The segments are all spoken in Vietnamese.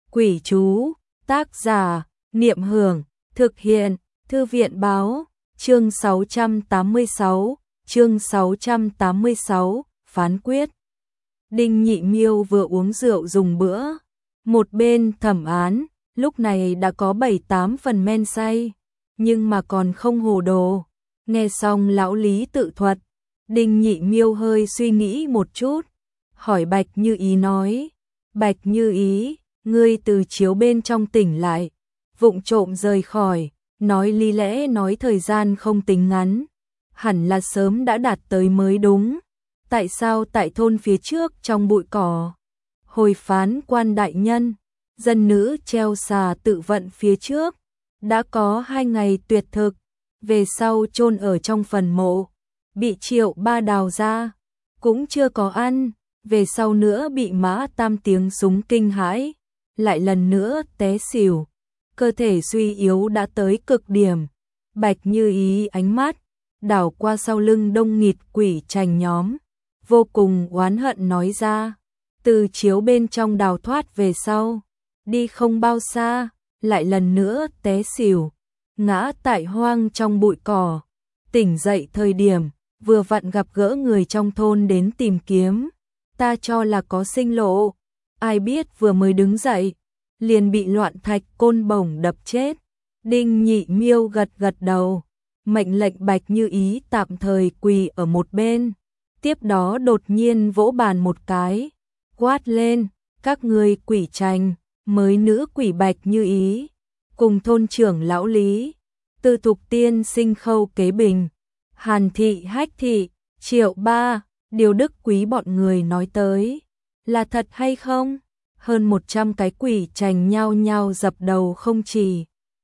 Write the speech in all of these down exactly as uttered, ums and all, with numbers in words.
Quỷ chú, tác giả, Niệm Hưởng, thực hiện, Thư viện báo, chương sáu trăm tám mươi sáu, chương sáu trăm tám mươi sáu, phán quyết. Đinh Nhị Miêu vừa uống rượu dùng bữa, một bên thẩm án, lúc này đã có bảy tám phần men say, nhưng mà còn không hồ đồ. Nghe xong lão Lý tự thuật, Đinh Nhị Miêu hơi suy nghĩ một chút, hỏi Bạch Như Ý nói, Bạch Như Ý, ngươi từ chiếu bên trong tỉnh lại, vụng trộm rời khỏi, nói lý lẽ nói thời gian không tính ngắn, hẳn là sớm đã đạt tới mới đúng. Tại sao tại thôn phía trước trong bụi cỏ? Hồi phán quan đại nhân, dân nữ treo xà tự vận phía trước, đã có hai ngày tuyệt thực, về sau chôn ở trong phần mộ, bị Triệu Ba đào ra, cũng chưa có ăn, về sau nữa bị Mã Tam tiếng súng kinh hãi, lại lần nữa té xỉu, cơ thể suy yếu đã tới cực điểm. Bạch Như Ý ánh mắt đảo qua sau lưng đông nghịt quỷ trành nhóm, vô cùng oán hận nói ra, từ chiếu bên trong đào thoát về sau, đi không bao xa, lại lần nữa té xỉu, ngã tại hoang trong bụi cỏ, tỉnh dậy thời điểm, vừa vặn gặp gỡ người trong thôn đến tìm kiếm, ta cho là có sinh lộ, ai biết vừa mới đứng dậy, liền bị loạn thạch côn bổng đập chết. Đinh Nhị Miêu gật gật đầu, mệnh lệnh Bạch Như Ý tạm thời quỳ ở một bên, tiếp đó đột nhiên vỗ bàn một cái, quát lên, các ngươi quỷ trành, mới nữ quỷ Bạch Như Ý, cùng thôn trưởng lão Lý, Tư Thục tiên sinh Khâu Kế Bình, Hàn Thị Hách Thị, Triệu Ba, Điều Đức Quý bọn người nói tới, là thật hay không? Hơn một trăm cái quỷ trành nhao nhao dập đầu không chỉ.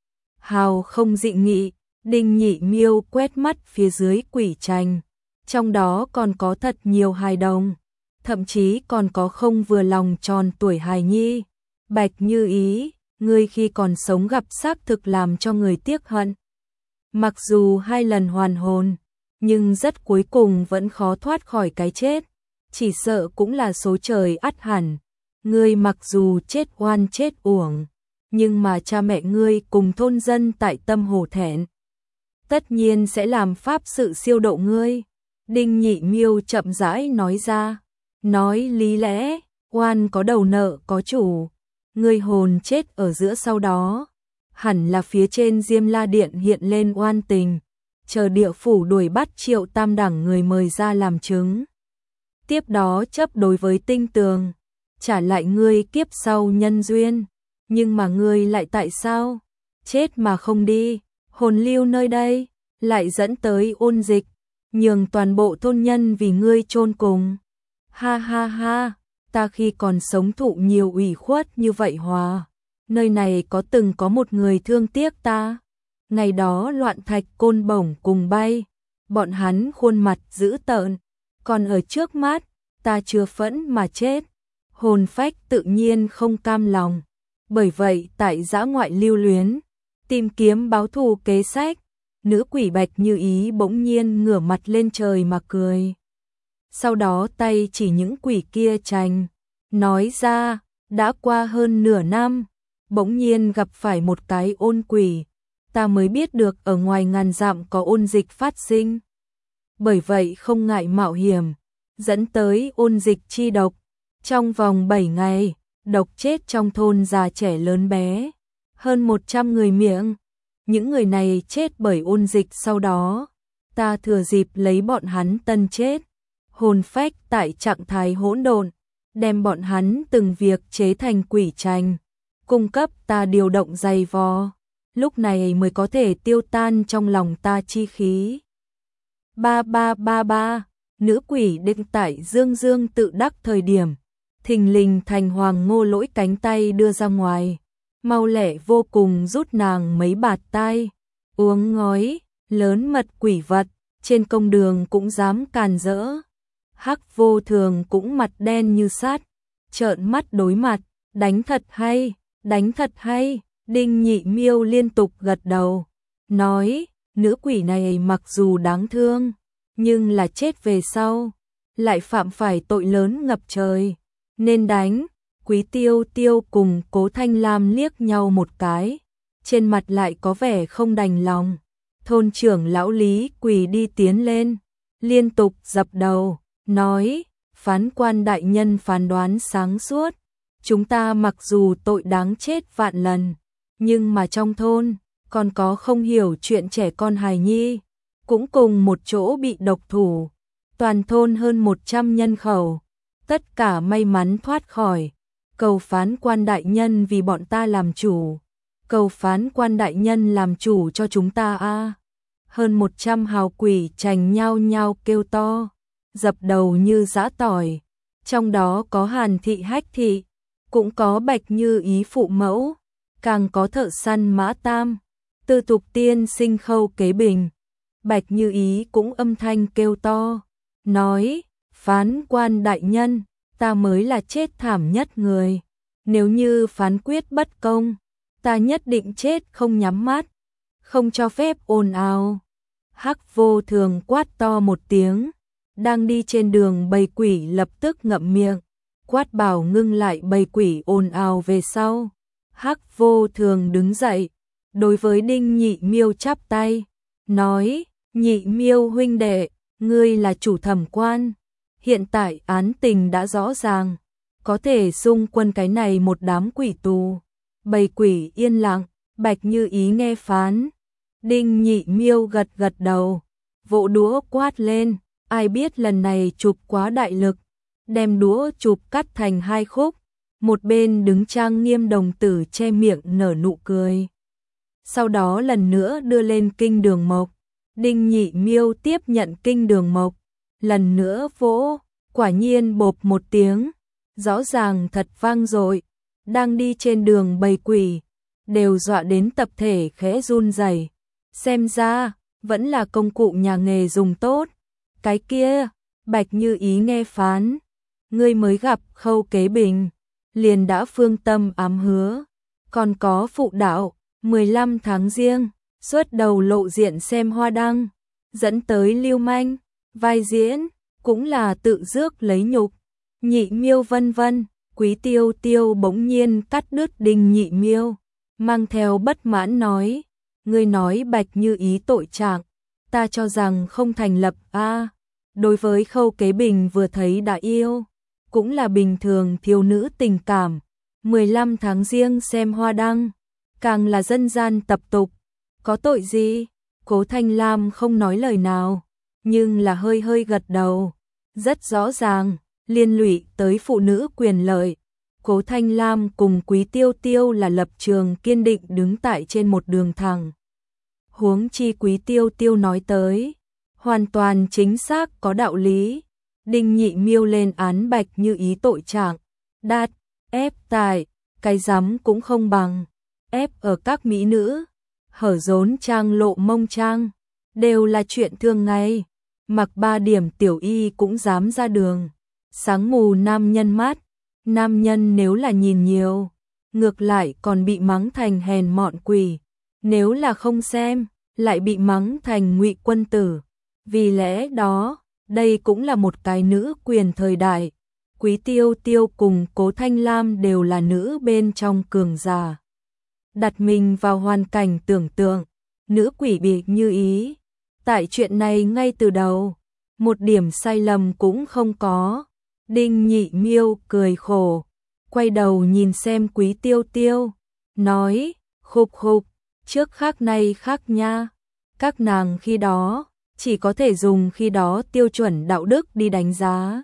Hào không dị nghị, Đinh Nhị Miêu quét mắt phía dưới quỷ trành, trong đó còn có thật nhiều hài đồng, thậm chí còn có không vừa lòng tròn tuổi hài nhi. Bạch Như Ý, ngươi khi còn sống gặp xác thực làm cho người tiếc hận. Mặc dù hai lần hoàn hồn, nhưng rất cuối cùng vẫn khó thoát khỏi cái chết, chỉ sợ cũng là số trời ắt hẳn. Ngươi mặc dù chết oan chết uổng, nhưng mà cha mẹ ngươi cùng thôn dân tại tâm hổ thẹn, tất nhiên sẽ làm pháp sự siêu độ ngươi. Đinh Nhị Miêu chậm rãi nói ra, nói lý lẽ, oan có đầu nợ có chủ, ngươi hồn chết ở giữa sau đó, hẳn là phía trên Diêm La Điện hiện lên oan tình, chờ địa phủ đuổi bắt Triệu Tam đẳng người mời ra làm chứng. Tiếp đó chấp đối với tinh tường, trả lại ngươi kiếp sau nhân duyên, nhưng mà ngươi lại tại sao chết mà không đi, hồn lưu nơi đây, lại dẫn tới ôn dịch, nhường toàn bộ thôn nhân vì ngươi chôn cùng. Ha ha ha, ta khi còn sống thụ nhiều ủy khuất như vậy hòa, nơi này có từng có một người thương tiếc ta. Ngày đó loạn thạch côn bổng cùng bay, bọn hắn khuôn mặt dữ tợn, còn ở trước mắt, ta chưa phẫn mà chết. Hồn phách tự nhiên không cam lòng, bởi vậy tại dã ngoại lưu luyến, tìm kiếm báo thù kế sách, nữ quỷ Bạch Như Ý bỗng nhiên ngửa mặt lên trời mà cười. Sau đó tay chỉ những quỷ kia trành, nói ra, đã qua hơn nửa năm, bỗng nhiên gặp phải một cái ôn quỷ, ta mới biết được ở ngoài ngàn dặm có ôn dịch phát sinh. Bởi vậy không ngại mạo hiểm, dẫn tới ôn dịch chi độc. Trong vòng bảy ngày, độc chết trong thôn già trẻ lớn bé, hơn một trăm người miệng. Những người này chết bởi ôn dịch sau đó, ta thừa dịp lấy bọn hắn tân chết, hồn phách tại trạng thái hỗn độn, đem bọn hắn từng việc chế thành quỷ trành, cung cấp ta điều động dày vò, lúc này mới có thể tiêu tan trong lòng ta chi khí. Ba ba ba ba, nữ quỷ định tại dương dương tự đắc thời điểm, thình lình thành Hoàng Ngô Lỗi cánh tay đưa ra ngoài, mau lẹ vô cùng rút nàng mấy bạt tai, uống ngói, lớn mật quỷ vật, trên công đường cũng dám càn rỡ. Hắc Vô Thường cũng mặt đen như sắt, trợn mắt đối mặt, đánh thật hay, đánh thật hay. Đinh Nhị Miêu liên tục gật đầu, nói, nữ quỷ này mặc dù đáng thương, nhưng là chết về sau, lại phạm phải tội lớn ngập trời, nên đánh, Quý Tiêu Tiêu cùng Cố Thanh Lam liếc nhau một cái, trên mặt lại có vẻ không đành lòng. Thôn trưởng lão Lý quỳ đi tiến lên, liên tục dập đầu, nói, phán quan đại nhân phán đoán sáng suốt, chúng ta mặc dù tội đáng chết vạn lần, nhưng mà trong thôn, còn có không hiểu chuyện trẻ con hài nhi, cũng cùng một chỗ bị độc thủ, toàn thôn hơn một trăm nhân khẩu, tất cả may mắn thoát khỏi, cầu phán quan đại nhân vì bọn ta làm chủ, cầu phán quan đại nhân làm chủ cho chúng ta a. Hơn một trăm hào quỷ chành nhau nhau kêu to, dập đầu như giã tỏi, trong đó có Hàn thị Hách thị, cũng có Bạch Như Ý phụ mẫu, càng có thợ săn Mã Tam, Tư Tục tiên sinh Khâu Kế Bình. Bạch Như Ý cũng âm thanh kêu to, nói, phán quan đại nhân, ta mới là chết thảm nhất người, nếu như phán quyết bất công, ta nhất định chết không nhắm mắt, không cho phép ồn ào. Hắc Vô Thường quát to một tiếng, đang đi trên đường bầy quỷ lập tức ngậm miệng, quát bảo ngưng lại bầy quỷ ồn ào về sau. Hắc Vô Thường đứng dậy, đối với Đinh Nhị Miêu chắp tay, nói, Nhị Miêu huynh đệ, ngươi là chủ thẩm quan, hiện tại án tình đã rõ ràng, có thể xung quân cái này một đám quỷ tù. Bầy quỷ yên lặng, Bạch Như Ý nghe phán. Đinh Nhị Miêu gật gật đầu, vỗ đũa quát lên, ai biết lần này chụp quá đại lực, đem đũa chụp cắt thành hai khúc, một bên đứng trang nghiêm đồng tử che miệng nở nụ cười. Sau đó lần nữa đưa lên kinh đường mộc, Đinh Nhị Miêu tiếp nhận kinh đường mộc, lần nữa vỗ, quả nhiên bộp một tiếng, rõ ràng thật vang dội, đang đi trên đường bầy quỷ, đều dọa đến tập thể khẽ run rẩy. Xem ra, vẫn là công cụ nhà nghề dùng tốt. Cái kia, Bạch Như Ý nghe phán, ngươi mới gặp Khâu Kế Bình, liền đã phương tâm ám hứa, còn có phụ đạo, mười lăm tháng riêng, xuất đầu lộ diện xem hoa đăng, dẫn tới lưu manh, vai diễn, cũng là tự rước lấy nhục. Nhị Miêu vân vân, Quý Tiêu Tiêu bỗng nhiên cắt đứt Đinh Nhị Miêu, mang theo bất mãn nói, ngươi nói Bạch Như Ý tội trạng, ta cho rằng không thành lập a. À, đối với Khâu Kế Bình vừa thấy đã yêu, cũng là bình thường thiếu nữ tình cảm, mười lăm tháng riêng xem hoa đăng, càng là dân gian tập tục, có tội gì? Cố Thanh Lam không nói lời nào, nhưng là hơi hơi gật đầu, rất rõ ràng, liên lụy tới phụ nữ quyền lợi. Cố Thanh Lam cùng Quý Tiêu Tiêu là lập trường kiên định đứng tại trên một đường thẳng. Huống chi Quý Tiêu Tiêu nói tới, hoàn toàn chính xác có đạo lý. Đinh Nhị Miêu lên án Bạch Như Ý tội trạng, đạt, ép tại, cái rắm cũng không bằng, ép ở các mỹ nữ, hở rốn trang lộ mông trang, đều là chuyện thường ngày, mặc ba điểm tiểu y cũng dám ra đường, sáng mù nam nhân mắt. Nam nhân nếu là nhìn nhiều, ngược lại còn bị mắng thành hèn mọn quỷ, nếu là không xem, lại bị mắng thành ngụy quân tử. Vì lẽ đó, đây cũng là một cái nữ quyền thời đại. Quý Tiêu Tiêu cùng Cố Thanh Lam đều là nữ bên trong cường giả. Đặt mình vào hoàn cảnh tưởng tượng, nữ quỷ bị Như Ý. Tại chuyện này ngay từ đầu, một điểm sai lầm cũng không có. Đinh Nhị Miêu cười khổ, quay đầu nhìn xem Quý Tiêu Tiêu, nói, khục khục, trước khác nay khác nha, các nàng khi đó, chỉ có thể dùng khi đó tiêu chuẩn đạo đức đi đánh giá.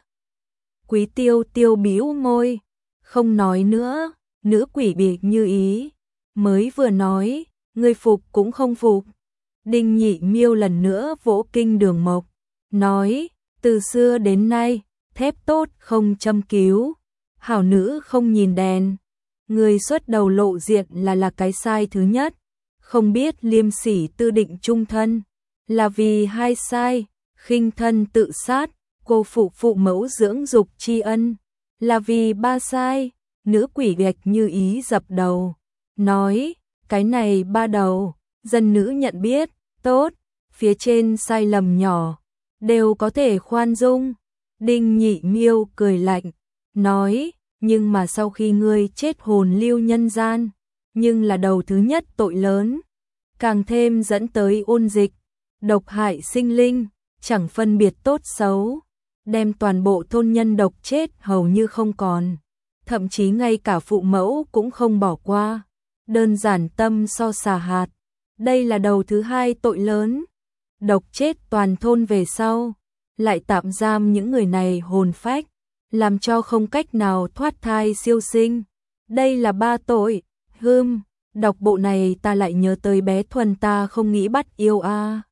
Quý Tiêu Tiêu bĩu môi, không nói nữa, nữ quỷ bị Như Ý, mới vừa nói, người phục cũng không phục. Đinh Nhị Miêu lần nữa vỗ kinh đường mộc, nói, từ xưa đến nay, thép tốt không châm cứu, hảo nữ không nhìn đèn. Người xuất đầu lộ diện là là cái sai thứ nhất, không biết liêm sỉ tư định trung thân, là vì hai sai, khinh thân tự sát, cô phụ phụ mẫu dưỡng dục tri ân, là vì ba sai. Nữ quỷ Bạch Như Ý dập đầu, nói, cái này ba đầu, dân nữ nhận biết, tốt, phía trên sai lầm nhỏ, đều có thể khoan dung. Đinh Nhị Miêu cười lạnh, nói, nhưng mà sau khi ngươi chết hồn lưu nhân gian, nhưng là đầu thứ nhất tội lớn, càng thêm dẫn tới ôn dịch, độc hại sinh linh, chẳng phân biệt tốt xấu, đem toàn bộ thôn nhân độc chết hầu như không còn, thậm chí ngay cả phụ mẫu cũng không bỏ qua, đơn giản tâm so xà hạt. Đây là đầu thứ hai tội lớn, độc chết toàn thôn về sau, lại tạm giam những người này hồn phách, làm cho không cách nào thoát thai siêu sinh. Đây là ba tội. Hưm, đọc bộ này ta lại nhớ tới bé Thuần ta không nghĩ bắt yêu a.